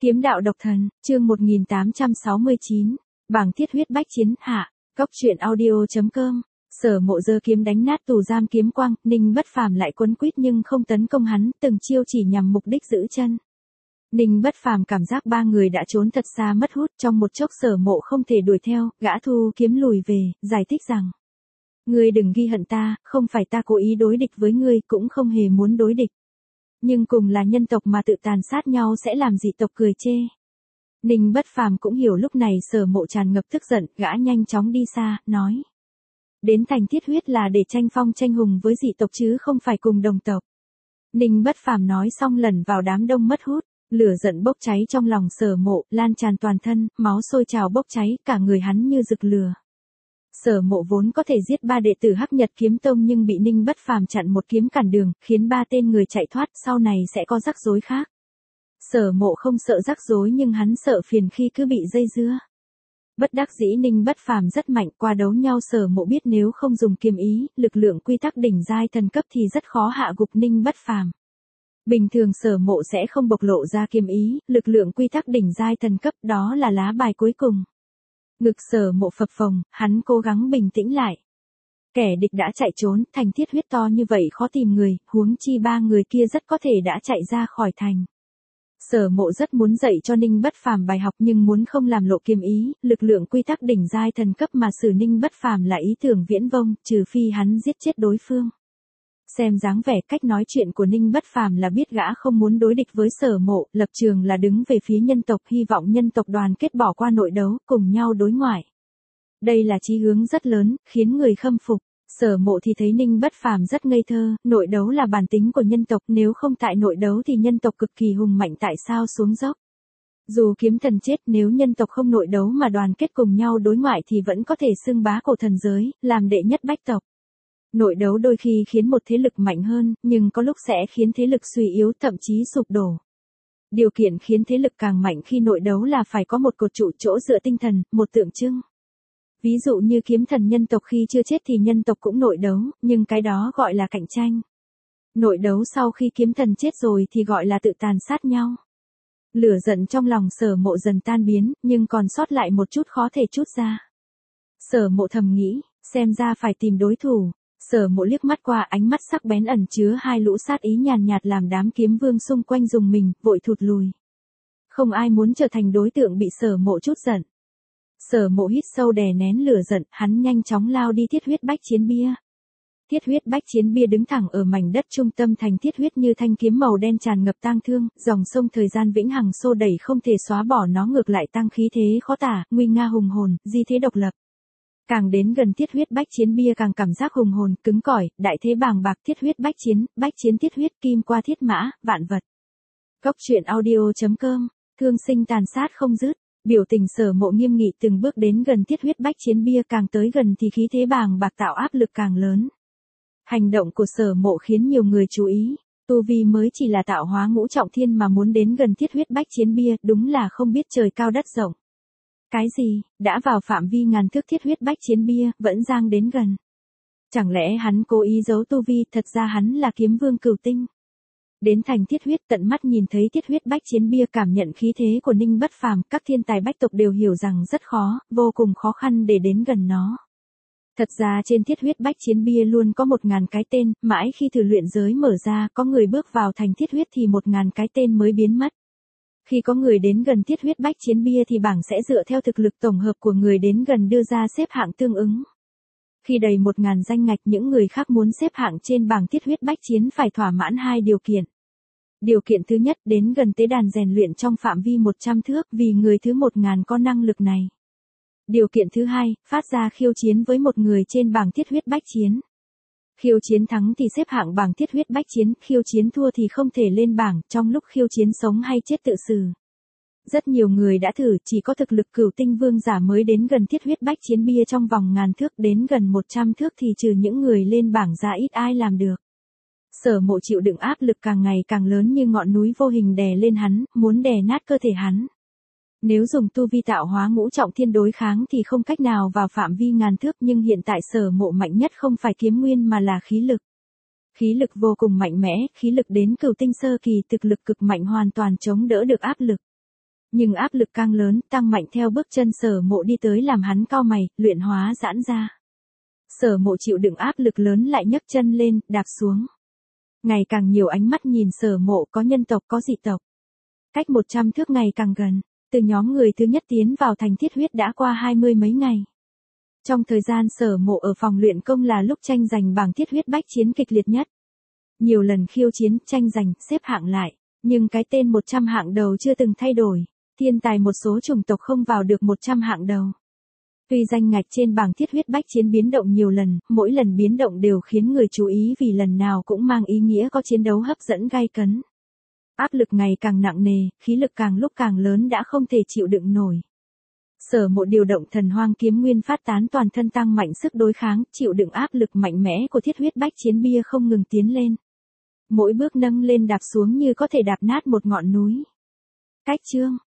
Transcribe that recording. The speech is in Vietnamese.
Kiếm đạo độc thần, chương 1869, bảng thiết huyết bách chiến hạ, góc truyện audio.com. Sở Mộ giơ kiếm đánh nát tù giam kiếm quang, Ninh Bất Phàm lại quấn quýt nhưng không tấn công hắn, từng chiêu chỉ nhằm mục đích giữ chân. Ninh Bất Phàm cảm giác ba người đã trốn thật xa mất hút, trong một chốc Sở Mộ không thể đuổi theo, gã thu kiếm lùi về, giải thích rằng: "Ngươi đừng ghi hận ta, không phải ta cố ý đối địch với ngươi, cũng không hề muốn đối địch. Nhưng cùng là nhân tộc mà tự tàn sát nhau sẽ làm dị tộc cười chê." Ninh Bất Phàm cũng hiểu lúc này Sở Mộ tràn ngập tức giận, gã nhanh chóng đi xa, nói: "Đến thành thiết huyết là để tranh phong tranh hùng với dị tộc chứ không phải cùng đồng tộc." Ninh Bất Phàm nói xong lẩn vào đám đông mất hút, lửa giận bốc cháy trong lòng Sở Mộ, lan tràn toàn thân, máu sôi trào bốc cháy, cả người hắn như rực lửa. Sở Mộ vốn có thể giết ba đệ tử Hắc Nhật Kiếm Tông nhưng bị Ninh Bất Phàm chặn một kiếm cản đường, khiến ba tên người chạy thoát, sau này sẽ có rắc rối khác. Sở Mộ không sợ rắc rối nhưng hắn sợ phiền khi cứ bị dây dưa. Bất đắc dĩ Ninh Bất Phàm rất mạnh, qua đấu nhau Sở Mộ biết nếu không dùng kiếm ý, lực lượng quy tắc đỉnh giai thần cấp thì rất khó hạ gục Ninh Bất Phàm. Bình thường Sở Mộ sẽ không bộc lộ ra kiếm ý, lực lượng quy tắc đỉnh giai thần cấp, đó là lá bài cuối cùng. Ngực Sở Mộ phập phồng, hắn cố gắng bình tĩnh lại. Kẻ địch đã chạy trốn, thành thiết huyết to như vậy khó tìm người, huống chi ba người kia rất có thể đã chạy ra khỏi thành. Sở Mộ rất muốn dạy cho Ninh Bất Phàm bài học nhưng muốn không làm lộ kiếm ý, lực lượng quy tắc đỉnh giai thần cấp mà xử Ninh Bất Phàm là ý tưởng viễn vông, trừ phi hắn giết chết đối phương. Xem dáng vẻ cách nói chuyện của Ninh Bất Phàm là biết gã không muốn đối địch với Sở Mộ, lập trường là đứng về phía nhân tộc, hy vọng nhân tộc đoàn kết bỏ qua nội đấu, cùng nhau đối ngoại. Đây là chí hướng rất lớn, khiến người khâm phục. Sở Mộ thì thấy Ninh Bất Phàm rất ngây thơ, nội đấu là bản tính của nhân tộc, nếu không tại nội đấu thì nhân tộc cực kỳ hùng mạnh, tại sao xuống dốc? Dù kiếm thần chết, nếu nhân tộc không nội đấu mà đoàn kết cùng nhau đối ngoại thì vẫn có thể xưng bá cổ thần giới, làm đệ nhất bách tộc. Nội đấu đôi khi khiến một thế lực mạnh hơn, nhưng có lúc sẽ khiến thế lực suy yếu, thậm chí sụp đổ. Điều kiện khiến thế lực càng mạnh khi nội đấu là phải có một cột trụ, chỗ dựa tinh thần, một tượng trưng. Ví dụ như kiếm thần nhân tộc khi chưa chết thì nhân tộc cũng nội đấu, nhưng cái đó gọi là cạnh tranh. Nội đấu sau khi kiếm thần chết rồi thì gọi là tự tàn sát nhau. Lửa giận trong lòng Sở Mộ dần tan biến, nhưng còn sót lại một chút khó thể trút ra. Sở Mộ thầm nghĩ, xem ra phải tìm đối thủ. Sở Mộ liếc mắt qua, ánh mắt sắc bén ẩn chứa hai lũ sát ý nhàn nhạt làm đám kiếm vương xung quanh rùng mình, vội thụt lùi. Không ai muốn trở thành đối tượng bị Sở Mộ trút giận. Sở Mộ hít sâu đè nén lửa giận, hắn nhanh chóng lao đi thiết huyết bách chiến bia. Thiết huyết bách chiến bia đứng thẳng ở mảnh đất trung tâm thành thiết huyết như thanh kiếm màu đen tràn ngập tang thương, dòng sông thời gian vĩnh hằng xô đẩy không thể xóa bỏ nó, ngược lại tăng khí thế khó tả, nguy nga hùng hồn, di thế độc lập. Càng đến gần thiết huyết bách chiến bia càng cảm giác hùng hồn, cứng cỏi, đại thế bàng bạc. Thiết huyết bách chiến thiết huyết, kim qua thiết mã, vạn vật. Góc truyện audio.com, thương sinh tàn sát không dứt. Biểu tình Sở Mộ nghiêm nghị, từng bước đến gần thiết huyết bách chiến bia, càng tới gần thì khí thế bàng bạc tạo áp lực càng lớn. Hành động của Sở Mộ khiến nhiều người chú ý, tu vi mới chỉ là tạo hóa ngũ trọng thiên mà muốn đến gần thiết huyết bách chiến bia, đúng là không biết trời cao đất rộng. Cái gì, đã vào phạm vi ngàn thước thiết huyết bách chiến bia, vẫn giang đến gần. Chẳng lẽ hắn cố ý giấu tu vi, thật ra hắn là kiếm vương cửu tinh. Đến thành thiết huyết, tận mắt nhìn thấy thiết huyết bách chiến bia, cảm nhận khí thế của Ninh Bất Phàm, các thiên tài bách tộc đều hiểu rằng rất khó, vô cùng khó khăn để đến gần nó. Thật ra trên thiết huyết bách chiến bia luôn có 1000 cái tên, mãi khi thử luyện giới mở ra, có người bước vào thành thiết huyết thì 1000 cái tên mới biến mất. Khi có người đến gần thiết huyết bách chiến bia thì bảng sẽ dựa theo thực lực tổng hợp của người đến gần đưa ra xếp hạng tương ứng. Khi đầy 1000 danh ngạch, những người khác muốn xếp hạng trên bảng thiết huyết bách chiến phải thỏa mãn 2 điều kiện. Điều kiện thứ nhất, đến gần tế đàn rèn luyện trong phạm vi 100 thước, vì người thứ 1000 có năng lực này. Điều kiện thứ hai, phát ra khiêu chiến với một người trên bảng thiết huyết bách chiến. Khiêu chiến thắng thì xếp hạng bảng thiết huyết bách chiến, khiêu chiến thua thì không thể lên bảng, trong lúc khiêu chiến sống hay chết tự xử. Rất nhiều người đã thử, chỉ có thực lực cửu tinh vương giả mới đến gần thiết huyết bách chiến bia trong vòng ngàn thước, đến gần 100 thước thì trừ những người lên bảng ra ít ai làm được. Sở Mộ chịu đựng áp lực càng ngày càng lớn như ngọn núi vô hình đè lên hắn, muốn đè nát cơ thể hắn. Nếu dùng tu vi tạo hóa ngũ trọng thiên đối kháng thì không cách nào vào phạm vi ngàn thước, nhưng hiện tại Sở Mộ mạnh nhất không phải kiếm nguyên mà là khí lực. Khí lực vô cùng mạnh mẽ, khí lực đến cửu tinh sơ kỳ, thực lực cực mạnh hoàn toàn chống đỡ được áp lực. Nhưng áp lực càng lớn, tăng mạnh theo bước chân Sở Mộ đi tới làm hắn cau mày, luyện hóa giãn ra. Sở Mộ chịu đựng áp lực lớn lại nhấc chân lên, đạp xuống. Ngày càng nhiều ánh mắt nhìn Sở Mộ, có nhân tộc có dị tộc. Cách 100 thước ngày càng gần, từ nhóm người thứ nhất tiến vào thành Thiết Huyết đã qua 20 mấy ngày. Trong thời gian Sở Mộ ở phòng luyện công là lúc tranh giành bảng Thiết Huyết bách chiến kịch liệt nhất. Nhiều lần khiêu chiến, tranh giành, xếp hạng lại, nhưng cái tên 100 hạng đầu chưa từng thay đổi. Thiên tài một số chủng tộc không vào được 100 hạng đầu. Tuy danh ngạch trên bảng Thiết Huyết bách chiến biến động nhiều lần, mỗi lần biến động đều khiến người chú ý vì lần nào cũng mang ý nghĩa có chiến đấu hấp dẫn gay cấn. Áp lực ngày càng nặng nề, khí lực càng lúc càng lớn đã không thể chịu đựng nổi. Sở Mộ điều động Thần Hoang kiếm nguyên phát tán toàn thân tăng mạnh sức đối kháng, chịu đựng áp lực mạnh mẽ của Thiết Huyết bách chiến bia không ngừng tiến lên. Mỗi bước nâng lên đạp xuống như có thể đạp nát một ngọn núi. Cách chương